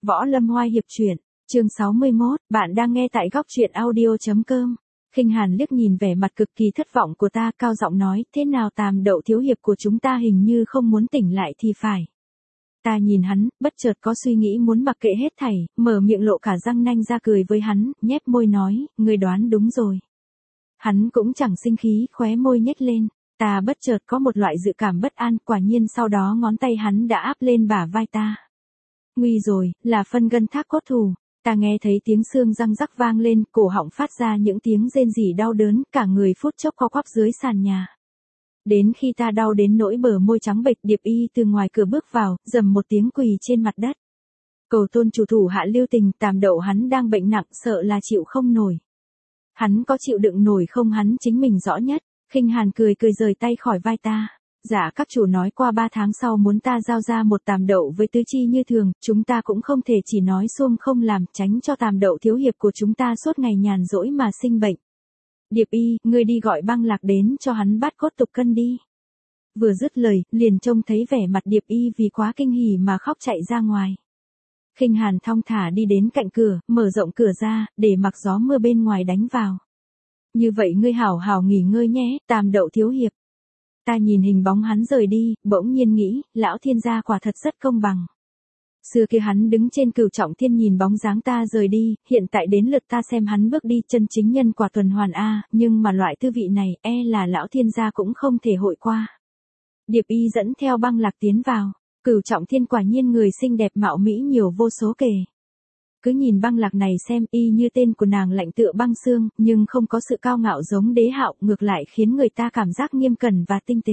Võ Lâm Oai hiệp truyện, chương 61, bạn đang nghe tại góc truyện audio.com. Khinh Hàn liếc nhìn vẻ mặt cực kỳ thất vọng của ta, cao giọng nói, thế nào Tam Đậu thiếu hiệp của chúng ta hình như không muốn tỉnh lại thì phải. Ta nhìn hắn, bất chợt có suy nghĩ muốn mặc kệ hết thảy, mở miệng lộ cả răng nanh ra cười với hắn, nhếch môi nói, ngươi đoán đúng rồi. Hắn cũng chẳng sinh khí, khóe môi nhếch lên. Ta bất chợt có một loại dự cảm bất an, quả nhiên sau đó ngón tay hắn đã áp lên bả vai ta. Nguy rồi, là phân gân thác cốt thù. Ta nghe thấy tiếng xương răng rắc vang lên, cổ họng phát ra những tiếng rên rỉ đau đớn, cả người phút chốc co quắp dưới sàn nhà. Đến khi ta đau đến nỗi bờ môi trắng bệch, Điệp Y từ ngoài cửa bước vào, rầm một tiếng quỳ trên mặt đất. Cầu tôn chủ thủ hạ lưu tình, Tam Đậu hắn đang bệnh nặng, sợ là chịu không nổi. Hắn có chịu đựng nổi không hắn chính mình rõ nhất. Khinh Hàn cười cười rời tay khỏi vai ta. Dạ các chủ nói qua 3 tháng sau muốn ta giao ra một Tam Đậu với tứ chi như thường, chúng ta cũng không thể chỉ nói xuông không làm, tránh cho Tam Đậu thiếu hiệp của chúng ta suốt ngày nhàn rỗi mà sinh bệnh. Điệp Y, ngươi đi gọi Băng Lạc đến cho hắn bát cốt tục cân đi. Vừa dứt lời, liền trông thấy vẻ mặt Điệp Y vì quá kinh hỉ mà khóc chạy ra ngoài. Khinh Hàn thong thả đi đến cạnh cửa, mở rộng cửa ra, để mặc gió mưa bên ngoài đánh vào. Như vậy ngươi hảo hảo nghỉ ngơi nhé, Tam Đậu thiếu hiệp. Ta nhìn hình bóng hắn rời đi, bỗng nhiên nghĩ, lão thiên gia quả thật rất công bằng. Xưa kia hắn đứng trên cửu trọng thiên nhìn bóng dáng ta rời đi, hiện tại đến lượt ta xem hắn bước đi, chân chính nhân quả tuần hoàn a, nhưng mà loại tư vị này, là lão thiên gia cũng không thể hội qua. Điệp Y dẫn theo Băng Lạc tiến vào, cửu trọng thiên quả nhiên người xinh đẹp mạo mỹ nhiều vô số kể. Cứ nhìn Băng Lạc này xem, y như tên của nàng lạnh tựa băng xương, nhưng không có sự cao ngạo giống Đế Hạo, ngược lại khiến người ta cảm giác nghiêm cẩn và tinh tế.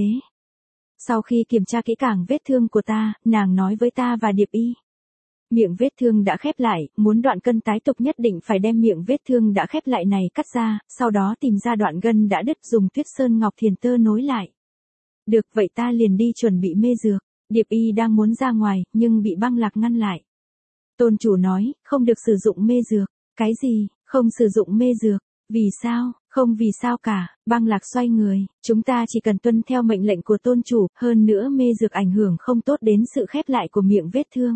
Sau khi kiểm tra kỹ càng vết thương của ta, nàng nói với ta và Điệp Y. Miệng vết thương đã khép lại, muốn đoạn cân tái tục nhất định phải đem miệng vết thương đã khép lại này cắt ra, sau đó tìm ra đoạn gân đã đứt dùng tuyết sơn ngọc thiền tơ nối lại. Được vậy ta liền đi chuẩn bị mê dược. Điệp Y đang muốn ra ngoài, nhưng bị Băng Lạc ngăn lại. Tôn chủ nói, không được sử dụng mê dược. Cái gì, không sử dụng mê dược? Vì sao? Không vì sao cả. Băng Lạc xoay người, chúng ta chỉ cần tuân theo mệnh lệnh của tôn chủ, hơn nữa mê dược ảnh hưởng không tốt đến sự khép lại của miệng vết thương.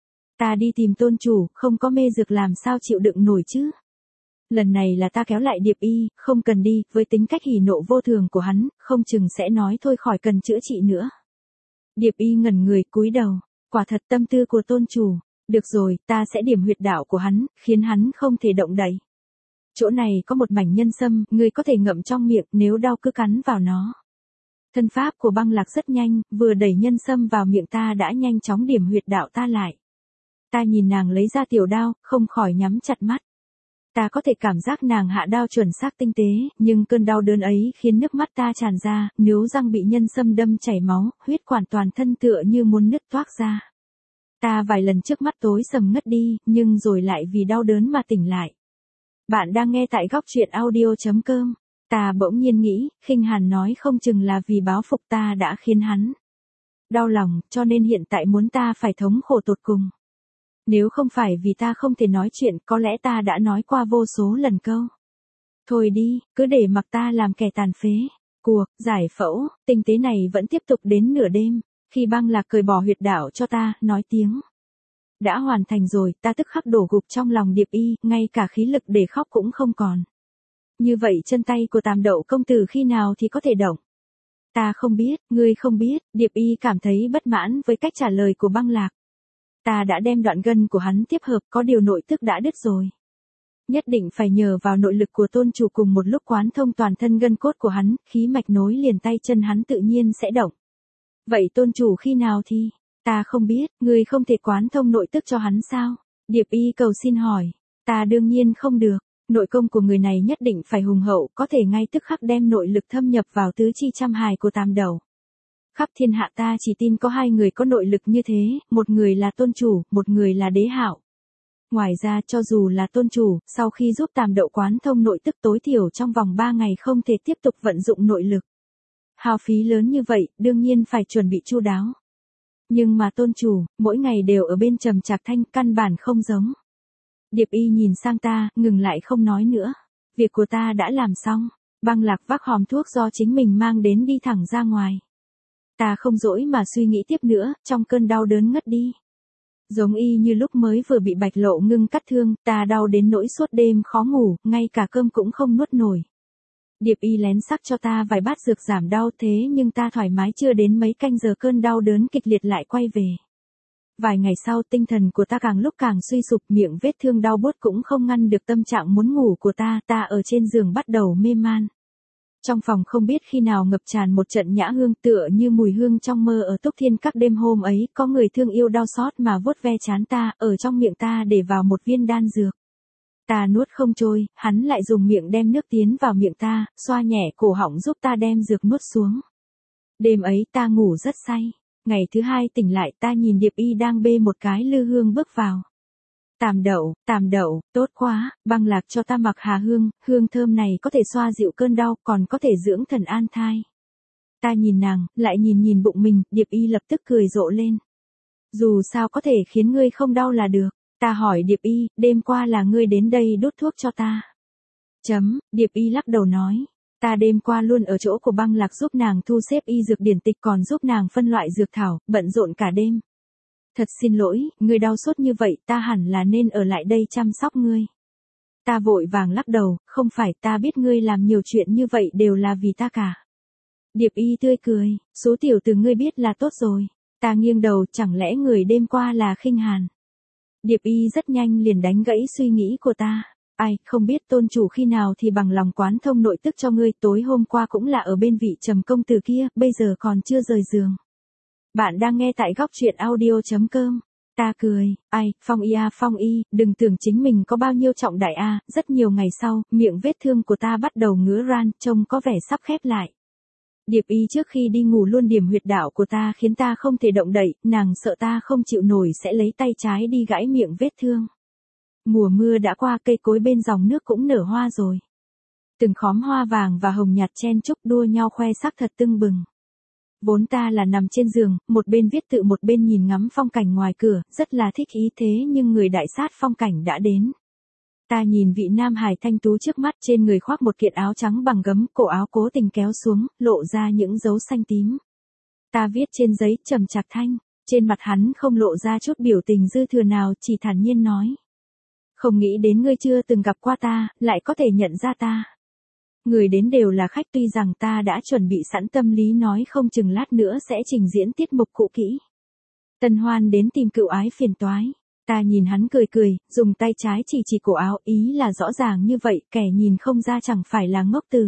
Ta đi tìm tôn chủ, không có mê dược làm sao chịu đựng nổi chứ? Lần này là ta kéo lại Điệp Y, không cần đi, với tính cách hỉ nộ vô thường của hắn, không chừng sẽ nói thôi khỏi cần chữa trị nữa. Điệp Y ngẩn người cúi đầu, quả thật tâm tư của tôn chủ. Được rồi, ta sẽ điểm huyệt đạo của hắn, khiến hắn không thể động đậy. Chỗ này có một mảnh nhân sâm, ngươi có thể ngậm trong miệng, nếu đau cứ cắn vào nó. Thân pháp của Băng Lạc rất nhanh, vừa đẩy nhân sâm vào miệng ta đã nhanh chóng điểm huyệt đạo ta lại. Ta nhìn nàng lấy ra tiểu đao, không khỏi nhắm chặt mắt. Ta có thể cảm giác nàng hạ đao chuẩn xác tinh tế, nhưng cơn đau đớn ấy khiến nước mắt ta tràn ra, nếu răng bị nhân sâm đâm chảy máu, huyết quản toàn thân tựa như muốn nứt toác ra. Ta vài lần trước mắt tối sầm ngất đi, nhưng rồi lại vì đau đớn mà tỉnh lại. Bạn đang nghe tại góc truyện audio.com. Ta bỗng nhiên nghĩ, Khinh Hàn nói không chừng là vì báo phục ta đã khiến hắn đau lòng, cho nên hiện tại muốn ta phải thống khổ tột cùng. Nếu không phải vì ta không thể nói chuyện, có lẽ ta đã nói qua vô số lần câu. Thôi đi, cứ để mặc ta làm kẻ tàn phế. Cuộc giải phẫu tinh tế này vẫn tiếp tục đến nửa đêm. Khi Băng Lạc cởi bỏ huyệt đạo cho ta, nói tiếng đã hoàn thành rồi, ta tức khắc đổ gục trong lòng Điệp Y, ngay cả khí lực để khóc cũng không còn. Như vậy chân tay của Tam Đậu công tử khi nào thì có thể động? Ta không biết, ngươi không biết. Điệp Y cảm thấy bất mãn với cách trả lời của Băng Lạc. Ta đã đem đoạn gân của hắn tiếp hợp, có điều nội tức đã đứt rồi. Nhất định phải nhờ vào nội lực của tôn chủ cùng một lúc quán thông toàn thân gân cốt của hắn, khí mạch nối liền tay chân hắn tự nhiên sẽ động. Vậy tôn chủ khi nào thì? Ta không biết, ngươi không thể quán thông nội tức cho hắn sao? Điệp Y cầu xin hỏi. Ta đương nhiên không được, nội công của người này nhất định phải hùng hậu, có thể ngay tức khắc đem nội lực thâm nhập vào tứ chi trăm hài của Tam Đậu. Khắp thiên hạ ta chỉ tin có 2 người có nội lực như thế, một người là tôn chủ, một người là Đế Hạo. Ngoài ra cho dù là tôn chủ, sau khi giúp Tam Đậu quán thông nội tức tối thiểu trong vòng 3 ngày không thể tiếp tục vận dụng nội lực. Hao phí lớn như vậy, đương nhiên phải chuẩn bị chu đáo. Nhưng mà tôn chủ, mỗi ngày đều ở bên trầm trạc thanh, căn bản không giống. Điệp Y nhìn sang ta, ngừng lại không nói nữa. Việc của ta đã làm xong. Băng Lạc vác hòm thuốc do chính mình mang đến đi thẳng ra ngoài. Ta không dỗi mà suy nghĩ tiếp nữa, trong cơn đau đớn ngất đi. Giống y như lúc mới vừa bị Bạch Lộ Ngưng cắt thương, ta đau đến nỗi suốt đêm khó ngủ, ngay cả cơm cũng không nuốt nổi. Điệp y lén sắc cho ta vài bát dược giảm đau thế nhưng ta thoải mái chưa đến mấy canh giờ cơn đau đớn kịch liệt lại quay về. Vài ngày sau tinh thần của ta càng lúc càng suy sụp, miệng vết thương đau buốt cũng không ngăn được tâm trạng muốn ngủ của ta ở trên giường bắt đầu mê man. Trong phòng không biết khi nào ngập tràn một trận nhã hương tựa như mùi hương trong mơ ở Túc Thiên Các đêm hôm ấy, có người thương yêu đau xót mà vuốt ve trán ta, ở trong miệng ta để vào một viên đan dược. Ta nuốt không trôi, hắn lại dùng miệng đem nước tiến vào miệng ta, xoa nhẹ cổ họng giúp ta đem dược nuốt xuống. Đêm ấy ta ngủ rất say. Ngày thứ hai tỉnh lại ta nhìn Điệp y đang bê một cái lư hương bước vào. Tàm đậu, tốt quá, băng lạc cho ta mặc hà hương, hương thơm này có thể xoa dịu cơn đau, còn có thể dưỡng thần an thai. Ta nhìn nàng, lại nhìn bụng mình, Điệp y lập tức cười rộ lên. Dù sao có thể khiến ngươi không đau là được. Ta hỏi Điệp y, đêm qua là ngươi đến đây đốt thuốc cho ta. Điệp y lắc đầu nói. Ta đêm qua luôn ở chỗ của băng lạc giúp nàng thu xếp y dược điển tịch còn giúp nàng phân loại dược thảo, bận rộn cả đêm. Thật xin lỗi, ngươi đau sốt như vậy ta hẳn là nên ở lại đây chăm sóc ngươi. Ta vội vàng lắc đầu, không phải, ta biết ngươi làm nhiều chuyện như vậy đều là vì ta cả. Điệp y tươi cười, số tiểu từ ngươi biết là tốt rồi. Ta nghiêng đầu, chẳng lẽ người đêm qua là Khinh Hàn. Điệp y rất nhanh liền đánh gãy suy nghĩ của ta. Ai, không biết tôn chủ khi nào thì bằng lòng quán thông nội tức cho ngươi, tối hôm qua cũng là ở bên vị Trầm công tử kia, bây giờ còn chưa rời giường. Bạn đang nghe tại góc truyện audio.com. Ta cười, ai, Phong y, đừng tưởng chính mình có bao nhiêu trọng đại a, rất nhiều ngày sau, miệng vết thương của ta bắt đầu ngứa ran, trông có vẻ sắp khép lại. Điệp y trước khi đi ngủ luôn điểm huyệt đạo của ta khiến ta không thể động đậy, nàng sợ ta không chịu nổi sẽ lấy tay trái đi gãi miệng vết thương. Mùa mưa đã qua, cây cối bên dòng nước cũng nở hoa rồi. Từng khóm hoa vàng và hồng nhạt chen chúc đua nhau khoe sắc thật tưng bừng. Vốn ta là nằm trên giường, một bên viết tự một bên nhìn ngắm phong cảnh ngoài cửa, rất là thích ý thế nhưng người đại sát phong cảnh đã đến. Ta nhìn vị nam hài thanh tú trước mắt, trên người khoác một kiện áo trắng bằng gấm, cổ áo cố tình kéo xuống, lộ ra những dấu xanh tím. Ta viết trên giấy trầm chặt thanh, trên mặt hắn không lộ ra chút biểu tình dư thừa nào, chỉ thản nhiên nói. Không nghĩ đến ngươi chưa từng gặp qua ta, lại có thể nhận ra ta. Người đến đều là khách, tuy rằng ta đã chuẩn bị sẵn tâm lý nói không chừng lát nữa sẽ trình diễn tiết mục cũ kỹ. Tân Hoan đến tìm cựu ái phiền toái. Ta nhìn hắn cười, dùng tay trái chỉ cổ áo, ý là rõ ràng như vậy, kẻ nhìn không ra chẳng phải là ngốc từ.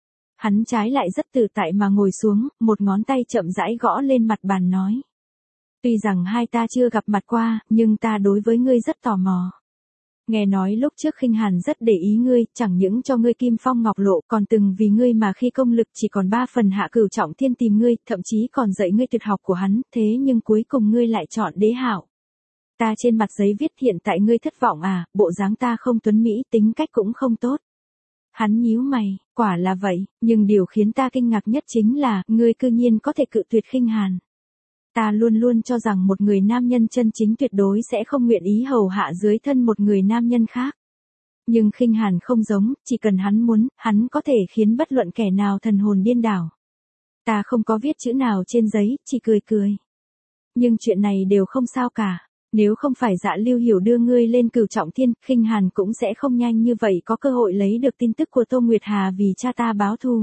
Hắn trái lại rất tự tại mà ngồi xuống, một ngón tay chậm rãi gõ lên mặt bàn nói. Tuy rằng hai ta chưa gặp mặt qua, nhưng ta đối với ngươi rất tò mò. Nghe nói lúc trước Khinh Hàn rất để ý ngươi, chẳng những cho ngươi kim phong ngọc lộ, còn từng vì ngươi mà khi công lực chỉ còn 3 phần hạ cửu trọng thiên tìm ngươi, thậm chí còn dạy ngươi tuyệt học của hắn, thế nhưng cuối cùng ngươi lại chọn đế hạo. Ta trên mặt giấy viết hiện tại ngươi thất vọng à, bộ dáng ta không tuấn mỹ, tính cách cũng không tốt. Hắn nhíu mày, quả là vậy, nhưng điều khiến ta kinh ngạc nhất chính là, ngươi cư nhiên có thể cự tuyệt Khinh Hàn. Ta luôn luôn cho rằng một người nam nhân chân chính tuyệt đối sẽ không nguyện ý hầu hạ dưới thân một người nam nhân khác. Nhưng Khinh Hàn không giống, chỉ cần hắn muốn, hắn có thể khiến bất luận kẻ nào thần hồn điên đảo. Ta không có viết chữ nào trên giấy, chỉ cười. Nhưng chuyện này đều không sao cả. Nếu không phải Dạ Lưu Hiểu đưa ngươi lên cửu trọng thiên, Khinh Hàn cũng sẽ không nhanh như vậy có cơ hội lấy được tin tức của Tô Nguyệt Hà vì cha ta báo thù.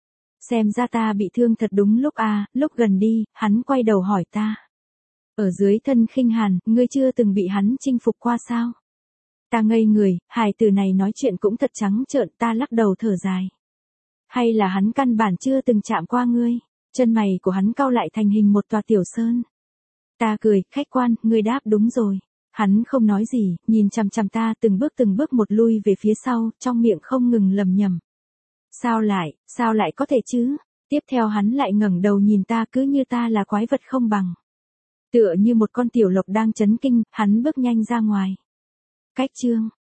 Xem ra ta bị thương thật đúng lúc à, lúc gần đi, hắn quay đầu hỏi ta. Ở dưới thân Khinh Hàn, ngươi chưa từng bị hắn chinh phục qua sao? Ta ngây người, hài từ này nói chuyện cũng thật trắng trợn, ta lắc đầu thở dài. Hay là hắn căn bản chưa từng chạm qua ngươi? Chân mày của hắn cau lại thành hình một tòa tiểu sơn. Ta cười, khách quan, ngươi đáp đúng rồi. Hắn không nói gì, nhìn chằm chằm ta từng bước một lui về phía sau, trong miệng không ngừng lầm nhầm. Sao lại có thể chứ? Tiếp theo hắn lại ngẩng đầu nhìn ta cứ như ta là quái vật không bằng. Tựa như một con tiểu lộc đang chấn kinh, hắn bước nhanh ra ngoài. Cách chương.